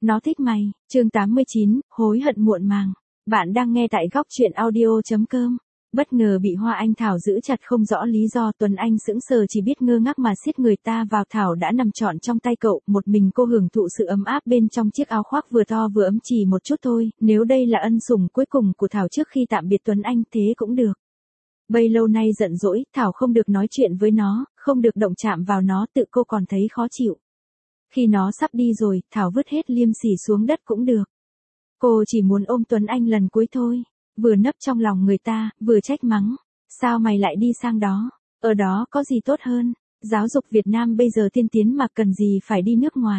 Nó thích mày. Chương 89, hối hận muộn màng. Bạn đang nghe tại góc truyện audio.com. Bất ngờ bị Hoa Anh Thảo giữ chặt không rõ lý do, Tuấn Anh sững sờ chỉ biết ngơ ngác mà siết người ta vào. Thảo đã nằm trọn trong tay cậu, một mình cô hưởng thụ sự ấm áp bên trong chiếc áo khoác vừa to vừa ấm chỉ một chút thôi. Nếu đây là ân sủng cuối cùng của Thảo trước khi tạm biệt Tuấn Anh thế cũng được. Bấy lâu nay giận dỗi, Thảo không được nói chuyện với nó, không được động chạm vào nó, tự cô còn thấy khó chịu. Khi nó sắp đi rồi, Thảo vứt hết liêm sỉ xuống đất cũng được. Cô chỉ muốn ôm Tuấn Anh lần cuối thôi. Vừa nấp trong lòng người ta, vừa trách mắng. Sao mày lại đi sang đó? Ở đó có gì tốt hơn? Giáo dục Việt Nam bây giờ tiên tiến mà cần gì phải đi nước ngoài.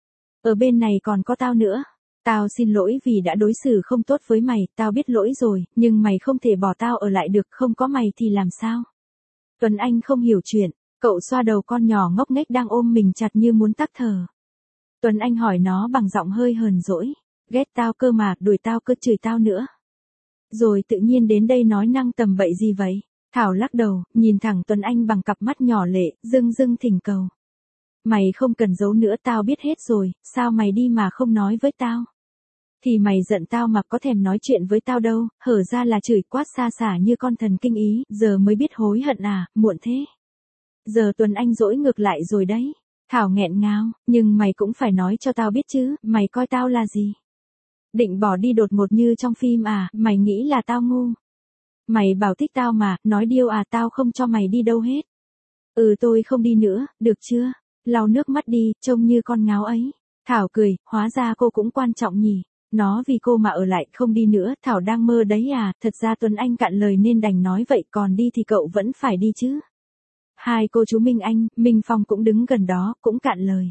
Ở bên này còn có tao nữa. Tao xin lỗi vì đã đối xử không tốt với mày, tao biết lỗi rồi, nhưng mày không thể bỏ tao ở lại được, không có mày thì làm sao? Tuấn Anh không hiểu chuyện, cậu xoa đầu con nhỏ ngốc nghếch đang ôm mình chặt như muốn tắc thở. Tuấn Anh hỏi nó bằng giọng hơi hờn dỗi, ghét tao cơ mà, đuổi tao cơ, chửi tao nữa. Rồi tự nhiên đến đây nói năng tầm bậy gì vậy? Thảo lắc đầu, nhìn thẳng Tuấn Anh bằng cặp mắt nhỏ lệ, dưng dưng thỉnh cầu. Mày không cần giấu nữa, tao biết hết rồi, sao mày đi mà không nói với tao? Thì mày giận tao mà có thèm nói chuyện với tao đâu, hở ra là chửi quát xa xả như con thần kinh ý, giờ mới biết hối hận à, muộn thế. Giờ Tuấn Anh dỗi ngược lại rồi đấy. Thảo nghẹn ngào, nhưng mày cũng phải nói cho tao biết chứ, mày coi tao là gì? Định bỏ đi đột ngột như trong phim à, mày nghĩ là tao ngu? Mày bảo thích tao mà, nói điêu à, tao không cho mày đi đâu hết. Tôi không đi nữa, được chưa? Lau nước mắt đi, trông như con ngáo ấy. Thảo cười, hóa ra cô cũng quan trọng nhỉ. Nó vì cô mà ở lại, không đi nữa, Thảo đang mơ đấy à, thật ra Tuấn Anh cạn lời nên đành nói vậy, còn đi thì cậu vẫn phải đi chứ. Hai cô chú Minh Anh, Minh Phong cũng đứng gần đó, cũng cạn lời.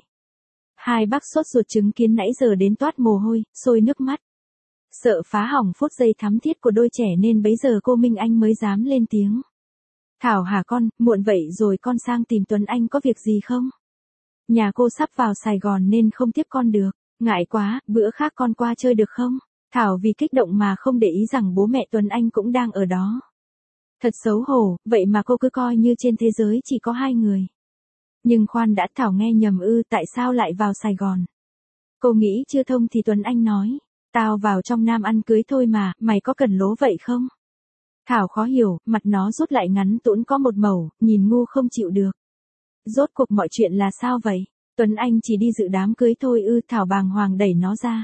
Hai bác sốt ruột chứng kiến nãy giờ đến toát mồ hôi, sôi nước mắt. Sợ phá hỏng phút giây thắm thiết của đôi trẻ nên bấy giờ cô Minh Anh mới dám lên tiếng. Thảo hả con, muộn vậy rồi con sang tìm Tuấn Anh có việc gì không? Nhà cô sắp vào Sài Gòn nên không tiếp con được. Ngại quá, bữa khác con qua chơi được không? Thảo vì kích động mà không để ý rằng bố mẹ Tuấn Anh cũng đang ở đó. Thật xấu hổ, vậy mà cô cứ coi như trên thế giới chỉ có hai người. Nhưng khoan đã, Thảo nghe nhầm tại sao lại vào Sài Gòn? Cô nghĩ chưa thông thì Tuấn Anh nói, tao vào trong Nam ăn cưới thôi mà, mày có cần lố vậy không? Thảo khó hiểu, mặt nó rút lại ngắn tũn có một mẩu, nhìn ngu không chịu được. Rốt cuộc mọi chuyện là sao vậy? Tuấn Anh chỉ đi dự đám cưới thôi Thảo bàng hoàng đẩy nó ra.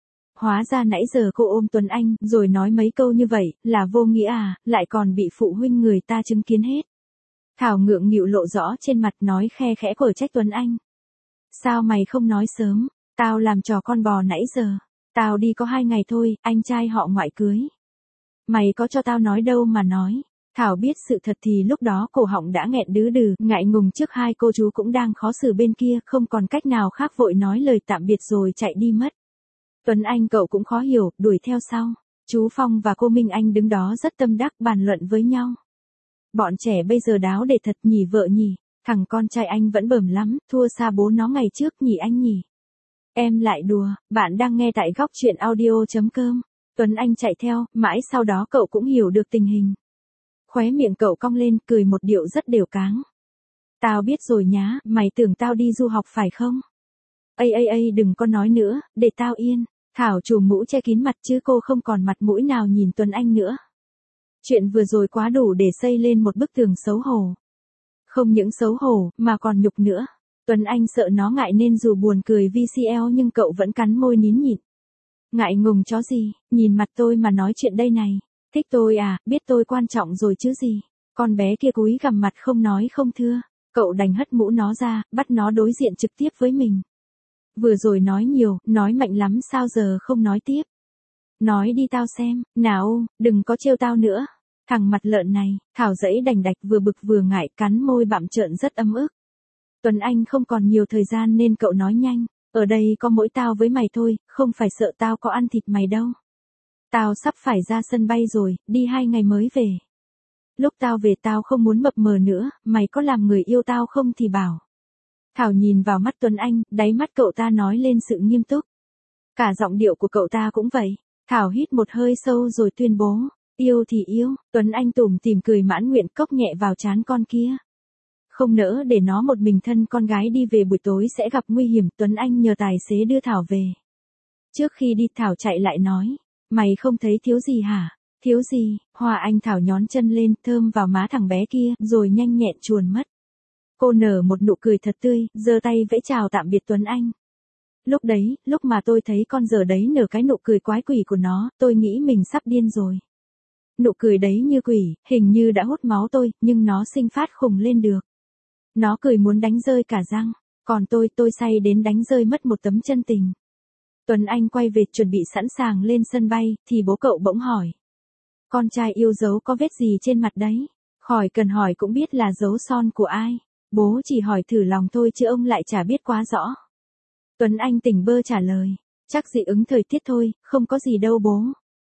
Hóa ra nãy giờ cô ôm Tuấn Anh, rồi nói mấy câu như vậy, là vô nghĩa à, lại còn bị phụ huynh người ta chứng kiến hết. Thảo ngượng nghịu lộ rõ trên mặt, nói khe khẽ quở trách Tuấn Anh. Sao mày không nói sớm, tao làm trò con bò nãy giờ. Tao đi có 2 ngày thôi, anh trai họ ngoại cưới. Mày có cho tao nói đâu mà nói. Thảo biết sự thật thì lúc đó cổ họng đã nghẹn đứ đừ, ngại ngùng trước hai cô chú cũng đang khó xử bên kia, không còn cách nào khác vội nói lời tạm biệt rồi chạy đi mất. Tuấn Anh cậu cũng khó hiểu, đuổi theo sau. Chú Phong và cô Minh Anh đứng đó rất tâm đắc bàn luận với nhau. Bọn trẻ bây giờ đáo để thật nhỉ vợ nhỉ, thằng con trai anh vẫn bẩm lắm, thua xa bố nó ngày trước nhỉ anh nhỉ. Em lại đùa, bạn đang nghe tại góc truyện audio.com. Tuấn Anh chạy theo, mãi sau đó cậu cũng hiểu được tình hình. Khóe miệng cậu cong lên, cười một điệu rất đều cáng. Tao biết rồi nhá, mày tưởng tao đi du học phải không? Đừng có nói nữa, để tao yên. Thảo trùm mũ che kín mặt chứ cô không còn mặt mũi nào nhìn Tuấn Anh nữa. Chuyện vừa rồi quá đủ để xây lên một bức tường xấu hổ. Không những xấu hổ, mà còn nhục nữa. Tuấn Anh sợ nó ngại nên dù buồn cười VCL nhưng cậu vẫn cắn môi nín nhịn. Ngại ngùng chó gì, nhìn mặt tôi mà nói chuyện đây này. Thích tôi à, biết tôi quan trọng rồi chứ gì. Con bé kia cúi gằm mặt không nói không thưa. Cậu đành hất mũ nó ra, bắt nó đối diện trực tiếp với mình. Vừa rồi nói nhiều, nói mạnh lắm sao giờ không nói tiếp. Nói đi tao xem, nào, đừng có trêu tao nữa. Thằng mặt lợn này, Thảo dẫy đành đạch vừa bực vừa ngại, cắn môi bặm trợn rất ấm ức. Tuấn Anh không còn nhiều thời gian nên cậu nói nhanh, ở đây có mỗi tao với mày thôi, không phải sợ tao có ăn thịt mày đâu. Tao sắp phải ra sân bay rồi, đi 2 ngày mới về. Lúc tao về tao không muốn mập mờ nữa, mày có làm người yêu tao không thì bảo. Thảo nhìn vào mắt Tuấn Anh, đáy mắt cậu ta nói lên sự nghiêm túc. Cả giọng điệu của cậu ta cũng vậy. Thảo hít một hơi sâu rồi tuyên bố, yêu thì yêu. Tuấn Anh tủm tỉm cười mãn nguyện, cốc nhẹ vào trán con kia. Không nỡ để nó một mình thân con gái đi về buổi tối sẽ gặp nguy hiểm, Tuấn Anh nhờ tài xế đưa Thảo về. Trước khi đi Thảo chạy lại nói, mày không thấy thiếu gì hả? Thiếu gì? Hoa Anh Thảo nhón chân lên, thơm vào má thằng bé kia, rồi nhanh nhẹn chuồn mất. Cô nở một nụ cười thật tươi, giơ tay vẫy chào tạm biệt Tuấn Anh. Lúc đấy, lúc mà tôi thấy con giờ đấy nở cái nụ cười quái quỷ của nó, tôi nghĩ mình sắp điên rồi. Nụ cười đấy như quỷ, hình như đã hút máu tôi, nhưng nó sinh phát khùng lên được. Nó cười muốn đánh rơi cả răng, còn tôi say đến đánh rơi mất một tấm chân tình. Tuấn Anh quay về chuẩn bị sẵn sàng lên sân bay, thì bố cậu bỗng hỏi. Con trai yêu dấu có vết gì trên mặt đấy? Khỏi cần hỏi cũng biết là dấu son của ai. Bố chỉ hỏi thử lòng thôi chứ ông lại chả biết quá rõ. Tuấn Anh tỉnh bơ trả lời. Chắc dị ứng thời tiết thôi, không có gì đâu bố.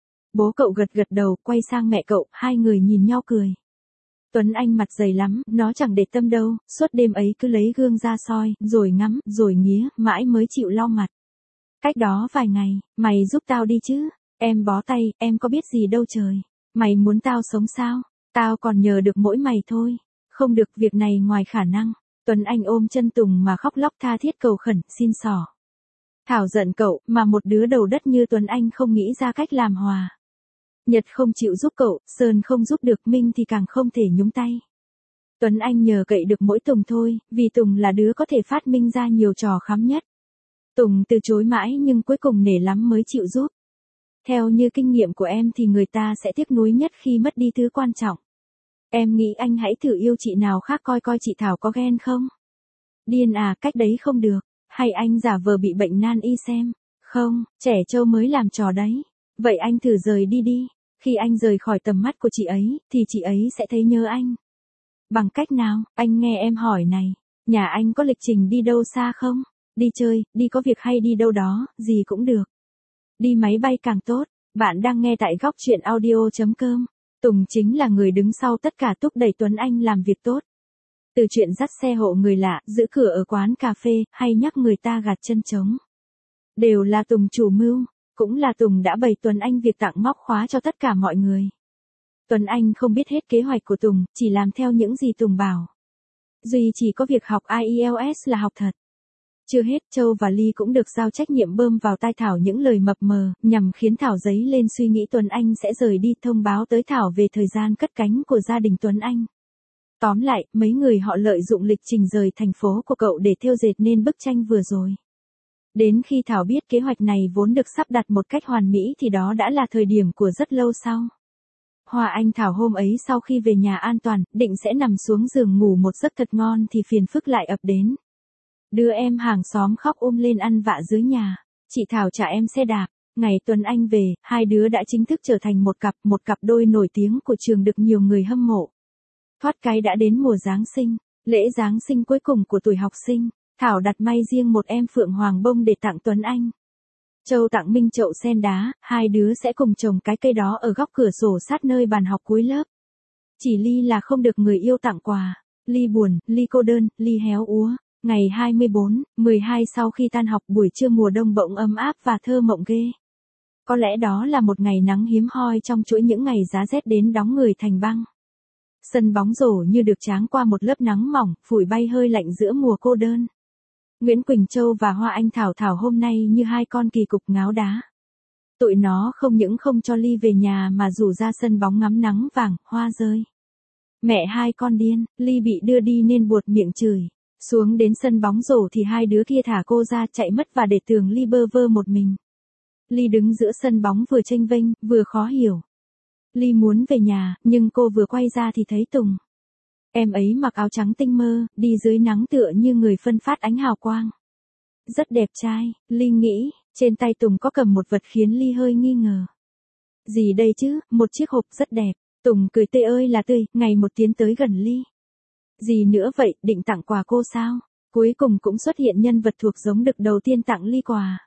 Bố cậu gật gật đầu, quay sang mẹ cậu, hai người nhìn nhau cười. Tuấn Anh mặt dày lắm, nó chẳng để tâm đâu, suốt đêm ấy cứ lấy gương ra soi, rồi ngắm, rồi nghía, mãi mới chịu lau mặt. Cách đó vài ngày, mày giúp tao đi chứ, em bó tay, em có biết gì đâu trời. Mày muốn tao sống sao, tao còn nhờ được mỗi mày thôi. Không được, việc này ngoài khả năng. Tuấn Anh ôm chân Tùng mà khóc lóc tha thiết cầu khẩn, xin xỏ. Thảo giận cậu, mà một đứa đầu đất như Tuấn Anh không nghĩ ra cách làm hòa. Nhật không chịu giúp cậu, Sơn không giúp được, Minh thì càng không thể nhúng tay. Tuấn Anh nhờ cậy được mỗi Tùng thôi, vì Tùng là đứa có thể phát minh ra nhiều trò khắm nhất. Tùng từ chối mãi nhưng cuối cùng nể lắm mới chịu giúp. Theo như kinh nghiệm của em thì người ta sẽ tiếc nuối nhất khi mất đi thứ quan trọng. Em nghĩ anh hãy thử yêu chị nào khác coi coi chị Thảo có ghen không? Điên à, cách đấy không được. Hay anh giả vờ bị bệnh nan y xem. Không, trẻ trâu mới làm trò đấy. Vậy anh thử rời đi đi. Khi anh rời khỏi tầm mắt của chị ấy, thì chị ấy sẽ thấy nhớ anh. Bằng cách nào, anh nghe em hỏi này. Nhà anh có lịch trình đi đâu xa không? Đi chơi, đi có việc hay đi đâu đó, gì cũng được. Đi máy bay càng tốt. Bạn đang nghe tại góc truyện audio.com. Tùng chính là người đứng sau tất cả thúc đẩy Tuấn Anh làm việc tốt. Từ chuyện dắt xe hộ người lạ, giữ cửa ở quán cà phê, hay nhắc người ta gạt chân trống. Đều là Tùng chủ mưu, cũng là Tùng đã bày Tuấn Anh việc tặng móc khóa cho tất cả mọi người. Tuấn Anh không biết hết kế hoạch của Tùng, chỉ làm theo những gì Tùng bảo. Duy chỉ có việc học IELTS là học thật. Chưa hết, Châu và Ly cũng được giao trách nhiệm bơm vào tai Thảo những lời mập mờ, nhằm khiến Thảo dấy lên suy nghĩ Tuấn Anh sẽ rời đi, thông báo tới Thảo về thời gian cất cánh của gia đình Tuấn Anh. Tóm lại, mấy người họ lợi dụng lịch trình rời thành phố của cậu để thêu dệt nên bức tranh vừa rồi. Đến khi Thảo biết kế hoạch này vốn được sắp đặt một cách hoàn mỹ thì đó đã là thời điểm của rất lâu sau. Hoa Anh Thảo hôm ấy sau khi về nhà an toàn, định sẽ nằm xuống giường ngủ một giấc thật ngon thì phiền phức lại ập đến. Đứa em hàng xóm khóc lên ăn vạ dưới nhà. Chị Thảo trả em xe đạp. Ngày Tuấn Anh về, hai đứa đã chính thức trở thành một cặp đôi nổi tiếng của trường được nhiều người hâm mộ. Thoát cái đã đến mùa Giáng sinh, lễ Giáng sinh cuối cùng của tuổi học sinh. Thảo đặt may riêng một em phượng hoàng bông để tặng Tuấn Anh. Châu tặng Minh chậu sen đá, hai đứa sẽ cùng trồng cái cây đó ở góc cửa sổ sát nơi bàn học cuối lớp. Chỉ Ly là không được người yêu tặng quà. Ly buồn, Ly cô đơn, Ly héo úa. Ngày 24/12 sau khi tan học, buổi trưa mùa đông bỗng ấm áp và thơ mộng ghê. Có lẽ đó là một ngày nắng hiếm hoi trong chuỗi những ngày giá rét đến đóng người thành băng. Sân bóng rổ như được tráng qua một lớp nắng mỏng, phủi bay hơi lạnh giữa mùa cô đơn. Nguyễn Quỳnh Châu và Hoa Anh Thảo hôm nay như hai con kỳ cục ngáo đá. Tụi nó không những không cho Ly về nhà mà rủ ra sân bóng ngắm nắng vàng, hoa rơi. Mẹ hai con điên, Ly bị đưa đi nên buột miệng chửi. Xuống đến sân bóng rổ thì hai đứa kia thả cô ra chạy mất và để tưởng Ly bơ vơ một mình. Ly đứng giữa sân bóng vừa chênh vênh, vừa khó hiểu. Ly muốn về nhà, nhưng cô vừa quay ra thì thấy Tùng. Em ấy mặc áo trắng tinh mơ, đi dưới nắng tựa như người phân phát ánh hào quang. Rất đẹp trai, Ly nghĩ, trên tay Tùng có cầm một vật khiến Ly hơi nghi ngờ. Gì đây chứ, một chiếc hộp rất đẹp. Tùng cười tươi ơi là tươi, ngày một tiến tới gần Ly. Gì nữa vậy, định tặng quà cô sao? Cuối cùng cũng xuất hiện nhân vật thuộc giống đực đầu tiên tặng Ly quà.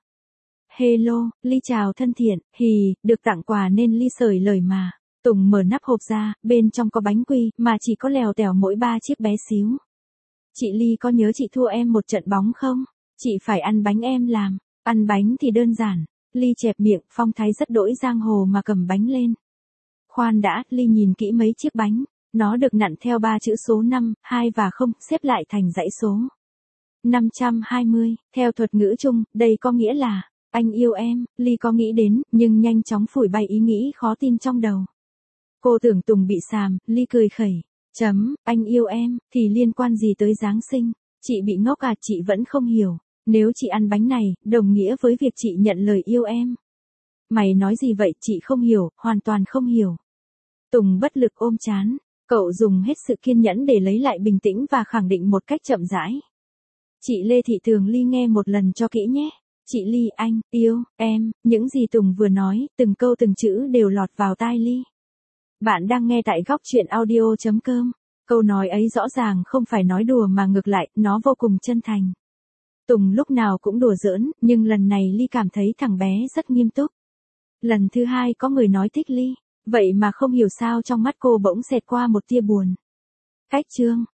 Hello, Ly chào thân thiện, hì, được tặng quà nên Ly sởi lời mà. Tùng mở nắp hộp ra, bên trong có bánh quy, mà chỉ có lèo tèo mỗi 3 chiếc bé xíu. Chị Ly có nhớ chị thua em một trận bóng không? Chị phải ăn bánh em làm. Ăn bánh thì đơn giản. Ly chẹp miệng, phong thái rất đỗi giang hồ mà cầm bánh lên. Khoan đã, Ly nhìn kỹ mấy chiếc bánh. Nó được nặn theo 3 chữ số 5, 2 và 0, xếp lại thành dãy số. 520, theo thuật ngữ chung, đây có nghĩa là anh yêu em, Ly có nghĩ đến, nhưng nhanh chóng phủi bay ý nghĩ khó tin trong đầu. Cô tưởng Tùng bị sàm, Ly cười khẩy. Anh yêu em, thì liên quan gì tới Giáng sinh? Chị bị ngốc à, chị vẫn không hiểu. Nếu chị ăn bánh này, đồng nghĩa với việc chị nhận lời yêu em. Mày nói gì vậy, chị không hiểu, hoàn toàn không hiểu. Tùng bất lực ôm trán. Cậu dùng hết sự kiên nhẫn để lấy lại bình tĩnh và khẳng định một cách chậm rãi. Chị Lê Thị Tường Ly nghe một lần cho kỹ nhé. Chị Ly, anh yêu em. Những gì Tùng vừa nói, từng câu từng chữ đều lọt vào tai Ly. Bạn đang nghe tại góc truyện audio.com. Câu nói ấy rõ ràng không phải nói đùa mà ngược lại, nó vô cùng chân thành. Tùng lúc nào cũng đùa giỡn, nhưng lần này Ly cảm thấy thằng bé rất nghiêm túc. Lần thứ hai có người nói thích Ly, vậy mà không hiểu sao trong mắt cô bỗng xẹt qua một tia buồn. Cách chương